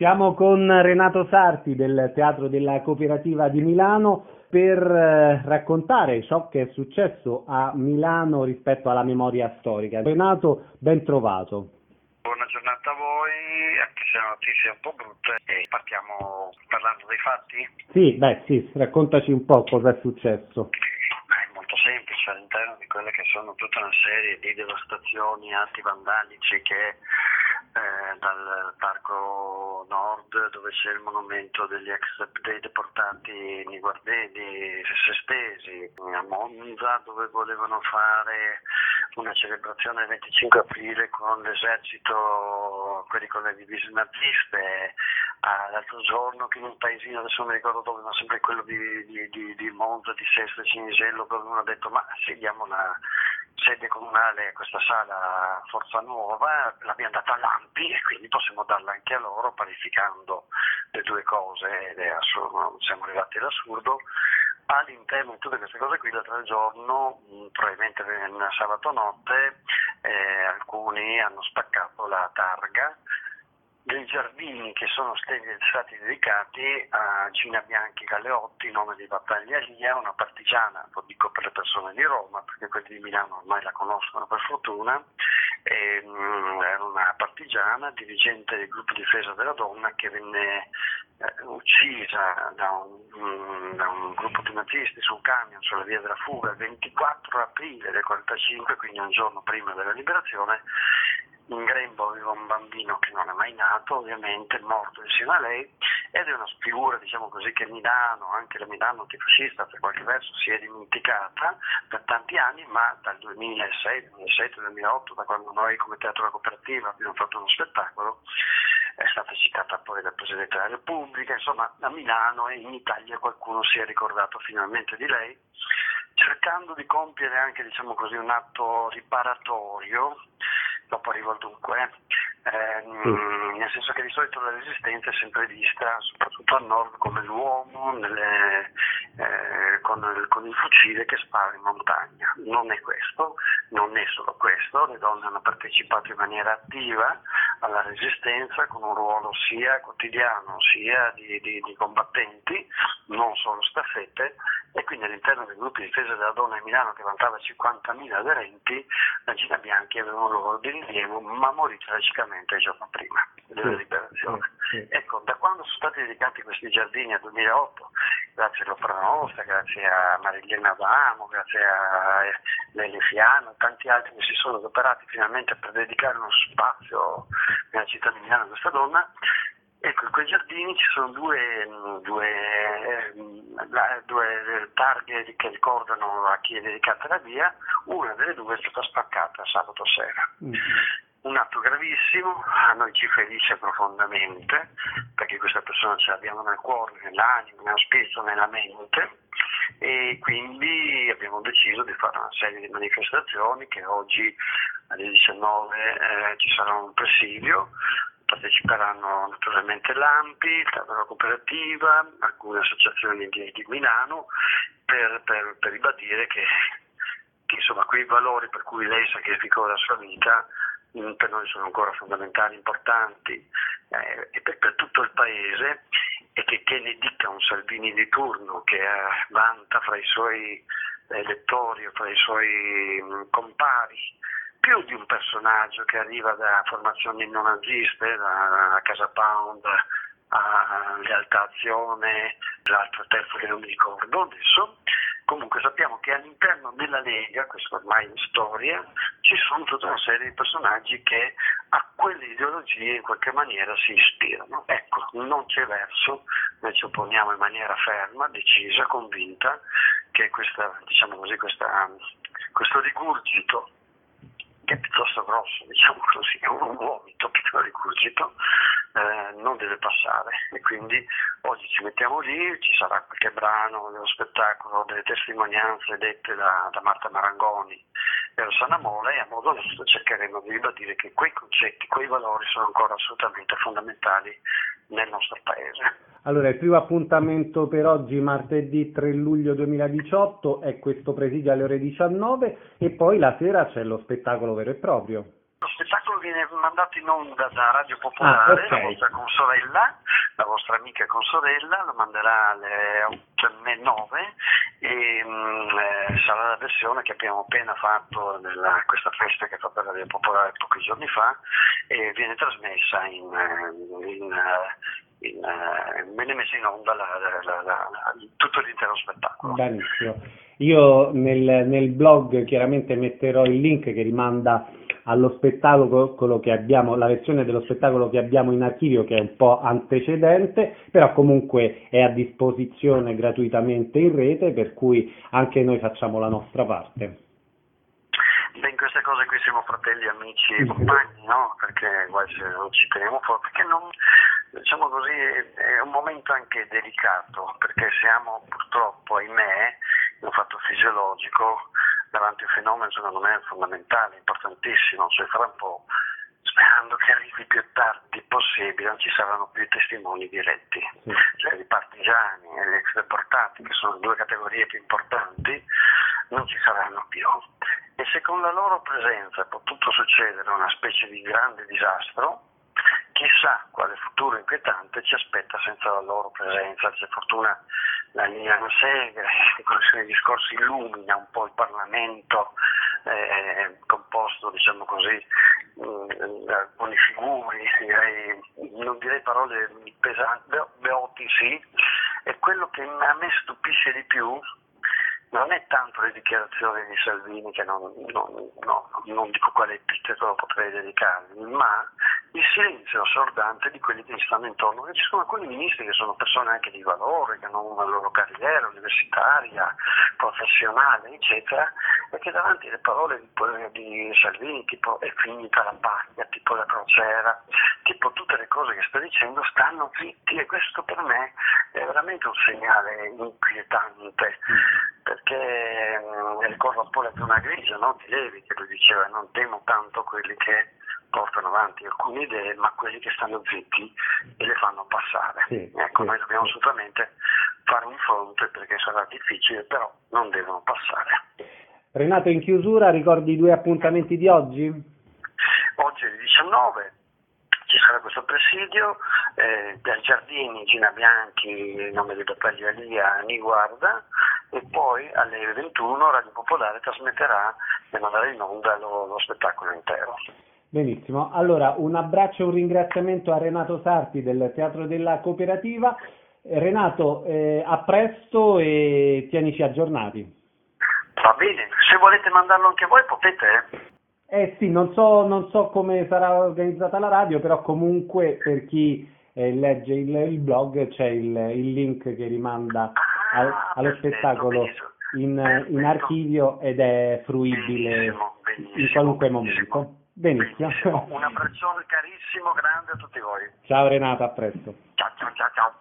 Siamo con Renato Sarti del Teatro della Cooperativa di Milano per raccontare ciò che è successo a Milano rispetto alla memoria storica. Renato, ben trovato. Buona giornata a voi, anche se la notizia è un po' brutta, e partiamo parlando dei fatti? Sì, raccontaci un po' cosa è successo. È molto semplice, all'interno di quelle che sono tutta una serie di devastazioni, atti vandalici che dal Parco Nord, dove c'è il monumento dei deportati niguardesi, sestesi, a Monza, dove volevano fare una celebrazione il 25 aprile con l'esercito, quelli con le divise naziste, l'altro giorno che in un paesino, adesso non mi ricordo dove, ma sempre quello di Monza, di Sesto e Cinisello, dove uno ha detto ma se diamo una sede comunale a questa sala Forza Nuova, l'abbiamo data a Lampi e quindi possiamo darla anche a loro, parificando le due cose, ed è assurdo, siamo arrivati all'assurdo. All'interno di tutte queste cose qui, l'altro giorno, probabilmente nel sabato notte, alcuni hanno spaccato la targa dei giardini che sono stati dedicati a Gina Bianchi Galeotti, nome di battaglia Lia, una partigiana, lo dico per le persone di Roma, perché quelli di Milano ormai la conoscono per fortuna, era una partigiana, dirigente del gruppo difesa della donna, che venne uccisa da un gruppo di nazisti su un camion sulla via della fuga il 24 aprile del 1945, quindi un giorno prima della liberazione. In grembo aveva un bambino che non è mai nato, ovviamente, morto insieme a lei, ed è una figura, diciamo così, che Milano, anche la Milano antifascista per qualche verso, si è dimenticata per tanti anni, ma dal 2006, 2007, 2008, da quando noi come Teatro della Cooperativa abbiamo fatto uno spettacolo, è stata citata poi dal Presidente della Repubblica. Insomma, a Milano e in Italia qualcuno si è ricordato finalmente di lei, cercando di compiere anche, diciamo così, un atto riparatorio. Dopo arrivo al dunque, nel senso che di solito la resistenza è sempre vista, soprattutto al nord, come l'uomo con il fucile che spara in montagna. Non è questo, non è solo questo, le donne hanno partecipato in maniera attiva alla resistenza con un ruolo sia quotidiano sia di combattenti, non solo staffette, e quindi all'interno del gruppo di difesa della donna di Milano, che vantava 50.000 aderenti, la Gina Bianchi aveva un ruolo di rilievo, ma morì tragicamente il giorno prima della liberazione. Ecco, da quando sono stati dedicati questi giardini nel 2008, grazie all'Opera Nostra, grazie a Marilena Adamo, grazie a Lele Fiano, tanti altri che si sono adoperati finalmente per dedicare uno spazio nella città di Milano a questa donna. Ecco, in quei giardini ci sono due targhe che ricordano a chi è dedicata la via. Una delle due è stata spaccata sabato sera. Un atto gravissimo, a noi ci ferisce profondamente, perché questa persona ce l'abbiamo nel cuore, nell'anima, nello spirito, nella mente, e quindi abbiamo deciso di fare una serie di manifestazioni che oggi alle 19 ci sarà un presidio. Parteciperanno naturalmente l'ANPI, il Teatro della Cooperativa, alcune associazioni di Milano, per ribadire che insomma quei valori per cui lei sacrificò la sua vita per noi sono ancora fondamentali, importanti, e per tutto il Paese, e che ne dica un Salvini di turno che vanta fra i suoi elettori, fra i suoi compari, più di un personaggio che arriva da formazioni non naziste, da Casa Pound a Lealtà Azione, l'altro terzo che non mi ricordo adesso. Comunque sappiamo che all'interno della Lega, questo ormai è storia, ci sono tutta una serie di personaggi che a quelle ideologie in qualche maniera si ispirano. Ecco, non c'è verso, noi ci opponiamo in maniera ferma, decisa, convinta, che questo rigurgito, che è piuttosto grosso, diciamo così, è un vomito piccolo rigurgito, non deve passare, e quindi oggi ci mettiamo lì, ci sarà qualche brano dello spettacolo, delle testimonianze dette da Marta Marangoni e Rossana Mola, e a modo nostro cercheremo di ribadire che quei concetti, quei valori sono ancora assolutamente fondamentali nel nostro Paese. Allora, il primo appuntamento per oggi, martedì 3 luglio 2018, è questo presidio alle ore 19, e poi la sera c'è lo spettacolo vero e proprio. Lo spettacolo viene mandato in onda da Radio Popolare, okay. La vostra consorella, la vostra amica consorella, lo manderà alle 8:09 e sarà la versione che abbiamo appena fatto nella questa festa che fa per Radio Popolare pochi giorni fa e viene trasmessa viene messa in onda tutto l'intero spettacolo. Benissimo. Io nel blog chiaramente metterò il link che rimanda allo spettacolo che abbiamo, la versione dello spettacolo che abbiamo in archivio, che è un po' antecedente, però comunque è a disposizione gratuitamente in rete, per cui anche noi facciamo la nostra parte. Beh, in queste cose qui siamo fratelli, amici e compagni, no? Perché guarda, se non ci teniamo fuori, perché non, diciamo così, è un momento anche delicato, perché siamo purtroppo, ahimè, in un fatto fisiologico, davanti a un fenomeno secondo me fondamentale, importantissimo, cioè fra un po', sperando che arrivi più tardi possibile, non ci saranno più i testimoni diretti, cioè i partigiani e gli ex deportati, che sono le due categorie più importanti, non ci saranno più. E se con la loro presenza è potuto succedere una specie di grande disastro, chissà quale futuro inquietante ci aspetta senza la loro presenza. C'è fortuna la Liliana Segre, con i suoi discorsi illumina un po' il Parlamento, composto, diciamo così, da alcuni figuri, non direi parole pesanti, beoti sì, e quello che a me stupisce di più non è tanto le dichiarazioni di Salvini, che non dico quale epiteto potrei dedicargli, ma il silenzio assordante di quelli che gli stanno intorno, che ci sono alcuni ministri che sono persone anche di valore, che hanno una loro carriera universitaria, professionale, eccetera, e che davanti alle parole di Salvini, tipo è finita la paglia, tipo la crociera, tipo tutte le cose che sta dicendo, stanno zitti, e questo per me è veramente un segnale inquietante, perché ricordo un po' la zona grigia, no? Di Levi, che lui diceva: non temo tanto quelli che portano avanti alcune idee, ma quelli che stanno zitti e le fanno passare. Noi dobbiamo assolutamente fare un fronte, perché sarà difficile, però non devono passare. Renato, in chiusura ricordi i 2 appuntamenti di oggi? Oggi alle 19 ci sarà questo presidio, per Giardini, Gina Bianchi, nome di Battaglia Lia, Niguarda, e poi alle 21 Radio Popolare trasmetterà e manderà in onda lo spettacolo intero. Benissimo, allora un abbraccio e un ringraziamento a Renato Sarti del Teatro della Cooperativa. Renato, a presto e tienici aggiornati. Va bene, se volete mandarlo anche voi potete. Sì, non so come sarà organizzata la radio, però comunque per chi legge il blog c'è il link che rimanda allo spettacolo in archivio ed è fruibile in qualunque momento. Benissimo. Un abbraccione carissimo, grande a tutti voi. Ciao Renato, a presto. Ciao.